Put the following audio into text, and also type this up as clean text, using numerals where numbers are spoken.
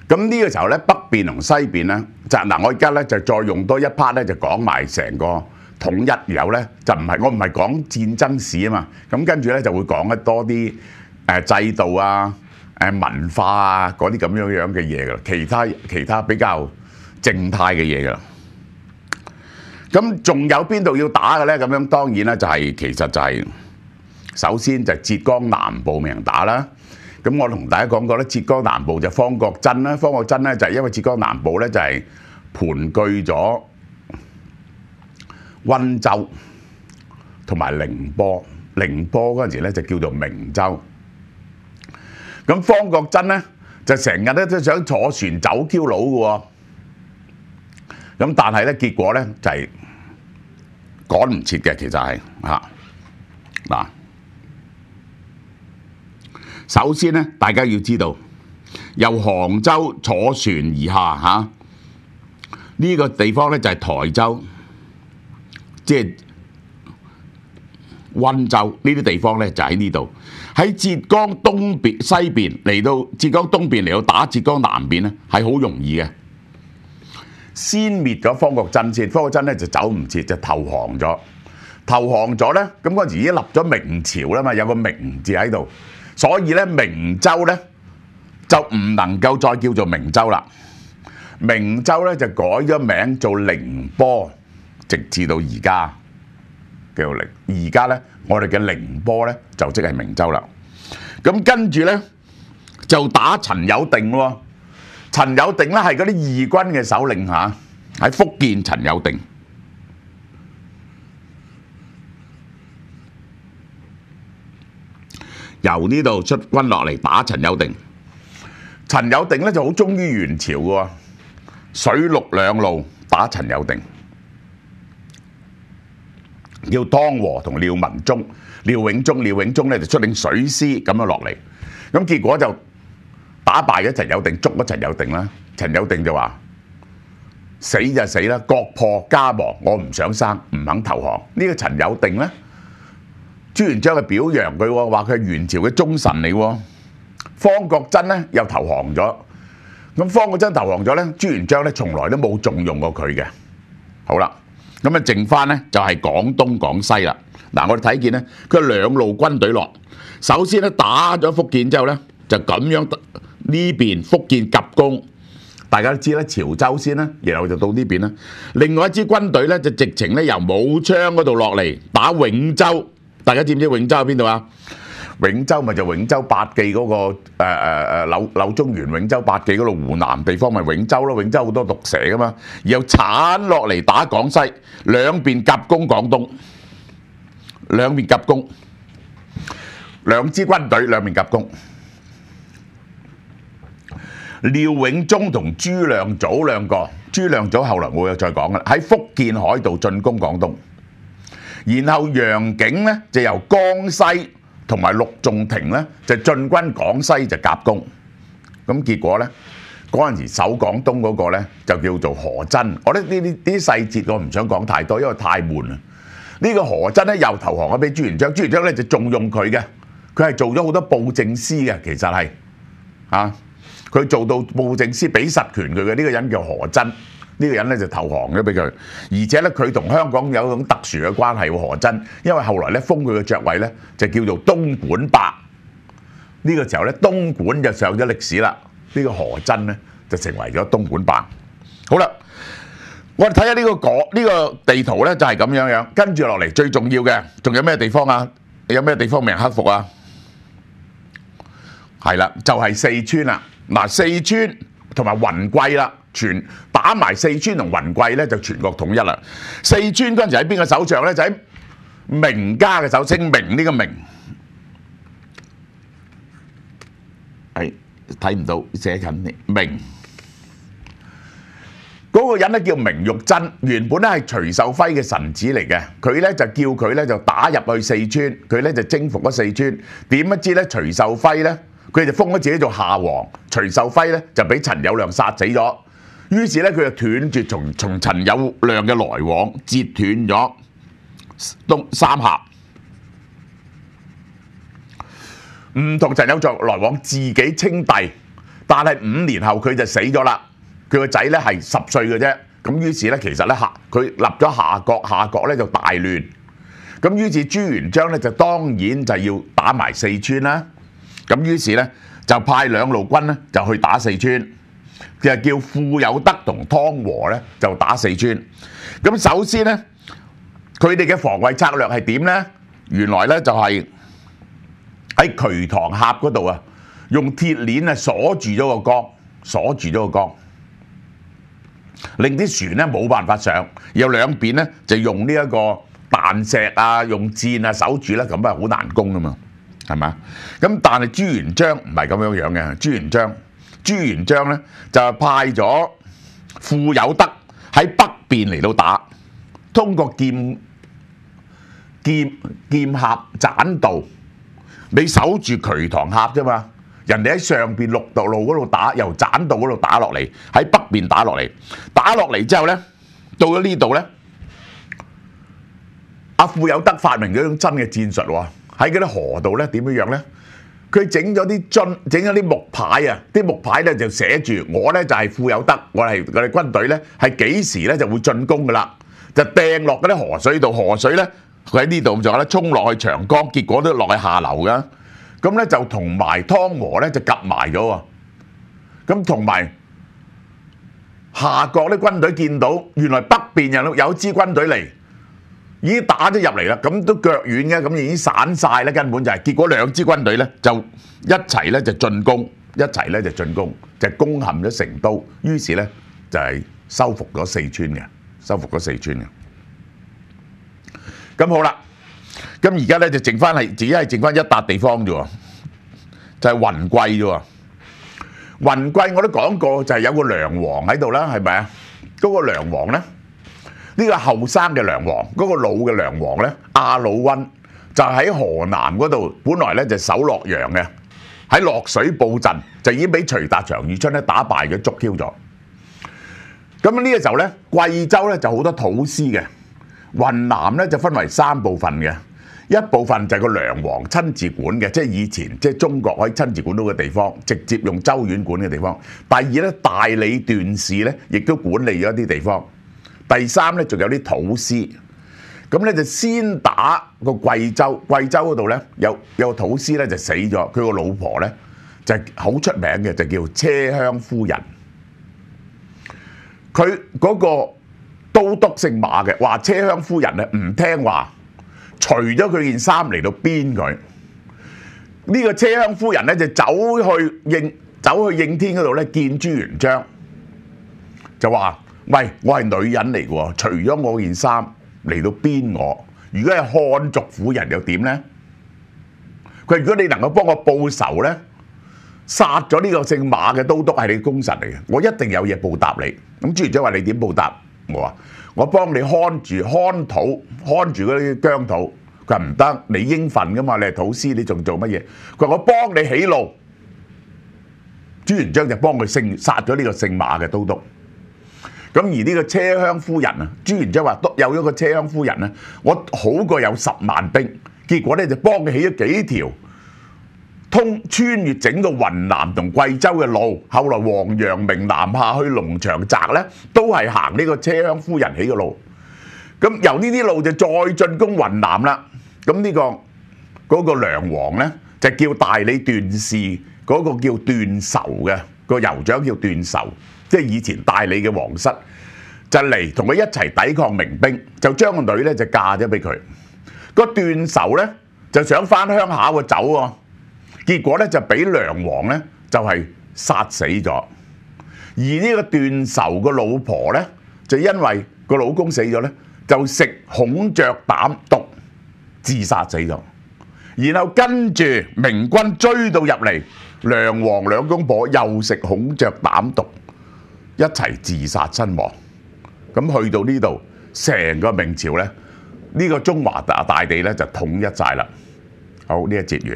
咁呢個時候咧，北邊同西邊咧，我而家咧就再用多一 part 咧，就講埋成個統一，然後咧就我唔係講戰爭史啊嘛，咁跟住咧就會講得多啲制度啊、文化啊嗰啲咁樣嘅嘢噶啦，其他比較靜態嘅嘢噶啦。咁仲有邊度要打嘅咧？咁樣當然咧其實就係首先就浙江南部未人打啦。咁我同大家講過咧，浙江南部就方國珍啦。方國珍咧就係因為浙江南部咧就係盤踞咗溫州同埋寧波。寧波嗰陣時咧就叫做明州。咁方國珍咧就成日咧都想坐船走 Q 佬嘅喎。咁但係咧結果咧就係趕唔切嘅，其實係嗱。首先咧，大家要知道，由杭州坐船而下呢個地方咧就係台州，即係溫州呢啲地方咧就喺呢度。喺浙江東邊西邊嚟到浙江東邊嚟到打浙江南邊咧係好容易嘅。先滅咗方國珍先，方國珍咧就走唔切就投降咗。投降咗咧，咁嗰陣時已經立咗明朝啦嘛，有個明字喺度。所以咧，明州咧就唔能夠再叫做明州啦。明州咧就改咗名做寧波，直至到而家叫做寧。而家咧，我哋嘅寧波咧就即係明州啦。咁跟住咧就打陳有定喎。陳有定咧係嗰啲義軍嘅首領嚇，喺福建陳有定。由呢度出軍落嚟打陳有定。陳有定咧就好忠於元朝嘅喎，水陸兩路打陳有定。叫湯和同廖文忠、廖永忠咧就出領水師咁樣落嚟。咁結果就打敗咗陳有定，捉咗陳有定啦。陳有定就話：死就死啦，國破家亡，我唔想生，唔肯投降。呢個陳有定咧，朱元璋係表揚佢喎，話佢係元朝嘅忠臣嚟喎。方國珍咧又投降咗。咁方國珍投降咗咧，朱元璋咧從來都冇重用過佢嘅。好啦，咁啊剩翻咧就係廣東廣西啦。嗱，我哋睇見咧，佢兩路軍隊落。首先咧打咗福建之後咧，就咁樣呢邊福建夾攻。大家都知啦，潮州先啦，然後就到呢邊啦。另外一支軍隊咧就直情咧由武昌嗰度落嚟打永州。大家知唔知永州喺邊度啊？永州咪就永州八記嗰個柳宗元永州八記嗰度湖南地方咪永州咯。永州好多毒蛇噶嘛，然後鏟落嚟打廣西，兩邊夾攻廣東，兩邊夾攻，兩支軍隊兩邊夾攻。廖永忠同朱亮祖兩個，朱亮祖後來我有再講啦，喺福建海度進攻廣東。然後楊景咧就由江西同埋陸仲廷咧就進軍廣西就夾攻。咁結果咧嗰陣時守廣東嗰個咧就叫做何真。我覺得呢啲細節我唔想講太多，因為太悶啦。呢個何真咧又投降咗俾朱元璋，朱元璋咧就重用佢嘅，佢係做咗好多布政司嘅，其實係佢做到布政司俾實權佢嘅。呢個人叫何真。呢個人咧就投降咗俾佢，而且咧佢同香港有一種特殊嘅關係喎。何真，因為後來咧封佢嘅爵位咧就叫做東莞伯。呢個時候咧東莞就上咗歷史啦。呢個何真咧就成為咗東莞伯。好啦，我哋睇下呢個地圖咧就係咁樣樣。跟住落嚟最重要嘅仲有咩地方啊？有咩地方未克服啊？係啦，就係四川啦。嗱，四川同埋雲貴啦。全打埋四川同雲貴咧，就全國統一啦。四川嗰陣時喺邊個手上咧？就喺明家嘅手，姓明呢個明，係睇唔到寫緊你明。嗰個人咧叫明玉珍，原本咧係徐秀輝嘅臣子嚟嘅。佢咧就叫佢咧就打入去四川，佢咧就征服咗四川。點不知咧徐秀輝咧，佢就封咗自己做夏王，徐秀輝咧就俾陳友諒殺死咗。於是咧，佢就斷絕從陳友諒嘅來往，截斷咗三峽，唔同陳友諒來往，自己稱帝， 但係5年後佢就死咗啦。佢個仔咧係10歲嘅啫。咁於是咧，其實咧佢立咗夏國，夏國咧就大亂。咁於是朱元璋咧就當然就要打埋四川啦。咁於是咧就派兩路軍咧就去打四川，就叫傅有德同湯和咧就打四川。咁首先咧，佢哋嘅防衛策略係點咧？原來咧就係喺渠塘峽嗰度啊，用鐵鏈啊鎖住咗個江，鎖住咗個江，令啲船咧冇辦法上。有兩邊咧就用呢一個彈石啊，用箭啊守住咧，咁啊好難攻噶嘛，係咪？咁但係朱元璋唔係咁樣樣嘅。朱元璋咧就係派咗傅有德喺北邊嚟到打，通過劍峽棧道，你守住渠塘峽啫嘛。人哋喺上邊陸道路嗰度打，由棧道嗰度打落嚟，喺北邊打落嚟，打落嚟之後咧，到咗呢度咧，阿傅有德發明咗種真嘅戰術喎。喺嗰啲河道咧點樣樣咧？佢整咗啲樽，整咗啲木牌啊！啲木牌咧就寫住我咧就係傅有德，我哋軍隊咧係幾時咧就會進攻噶啦，就掟落嗰啲河水度，河水咧佢喺呢度就咧衝落去長江，結果都落去下流噶。咁咧就同埋湯和咧就夾埋咗喎。咁同埋夏國啲軍隊見到原來北邊有支軍隊嚟，已經打咗入嚟啦，咁都腳軟嘅，咁已經散晒啦，根本就係。結果兩支軍隊咧就一齊咧就進攻，就攻陷咗成都，於是咧就係收復咗四川嘅，咁好啦，咁而家咧就剩翻係只係剩翻一笪地方啫喎，就係雲貴啫喎。雲貴我都講過，就係有個梁王喺度啦，係咪啊？嗰個梁王咧。呢個後生嘅梁王，嗰個老嘅梁王咧，亞魯溫就喺河南嗰度，本來咧就守洛陽嘅，喺洛水布陣就已經俾徐達、常遇春咧打敗嘅，捉 Q 咗。咁呢個時候咧，貴州咧就好多土司嘅，雲南咧就分為3部分嘅，一部分就係個梁王親自管嘅，即係以前即係中國可以親自管到嘅地方，直接用州縣管嘅地方。第二咧，大理段氏咧亦都管理咗一啲地方。第三咧，仲有啲土司，咁咧就先打個貴州，貴州嗰度咧有個土司咧就死咗，佢個老婆咧就好出名嘅，就叫車香夫人。佢嗰個都督姓馬嘅，話車香夫人咧唔聽話，除咗佢件衫嚟到鞭佢。呢個車香夫人咧就走去應天嗰度咧見朱元璋，就話：喂，我係女人嚟嘅喎，除咗我件衫嚟到鞭我，如果係漢族婦人又點呢？佢如果你能夠幫我報仇呢，殺咗呢個姓馬嘅都督係你嘅功臣嚟嘅，我一定有嘢報答你。咁朱元璋話：你點報答？我話：我幫你看住嗰啲疆土。佢話唔得，你應份噶嘛，你係土司，你仲做乜嘢？佢話：我幫你起路。朱元璋就幫佢殺咗呢個姓馬嘅都督。咁而呢個車香夫人啊，朱元璋話有咗個車香夫人咧，我好過有10萬兵。結果咧就幫佢起咗幾條穿越整個雲南同貴州嘅路。後來王陽明南下去龍長澤咧，都係行呢個車香夫人起嘅路。咁由呢啲路就再進攻雲南啦。咁呢嗰個梁王咧就叫大理段氏，嗰個叫段仇嘅個酋長叫段仇。即係以前大理嘅皇室就嚟同佢一齊抵抗明兵，就將個女咧就嫁咗俾佢。個段仇咧就想翻鄉下個走喎，結果咧就俾梁王咧就係殺死咗。而呢個段仇個老婆咧就因為個老公死咗咧，就食孔雀膽毒自殺死咗。然後跟住明軍追到入嚟，梁王兩公婆又食孔雀膽毒，一齊自殺身亡。咁去到呢度，成個明朝咧，呢個中華大地咧就統一晒啦。好，呢一節完。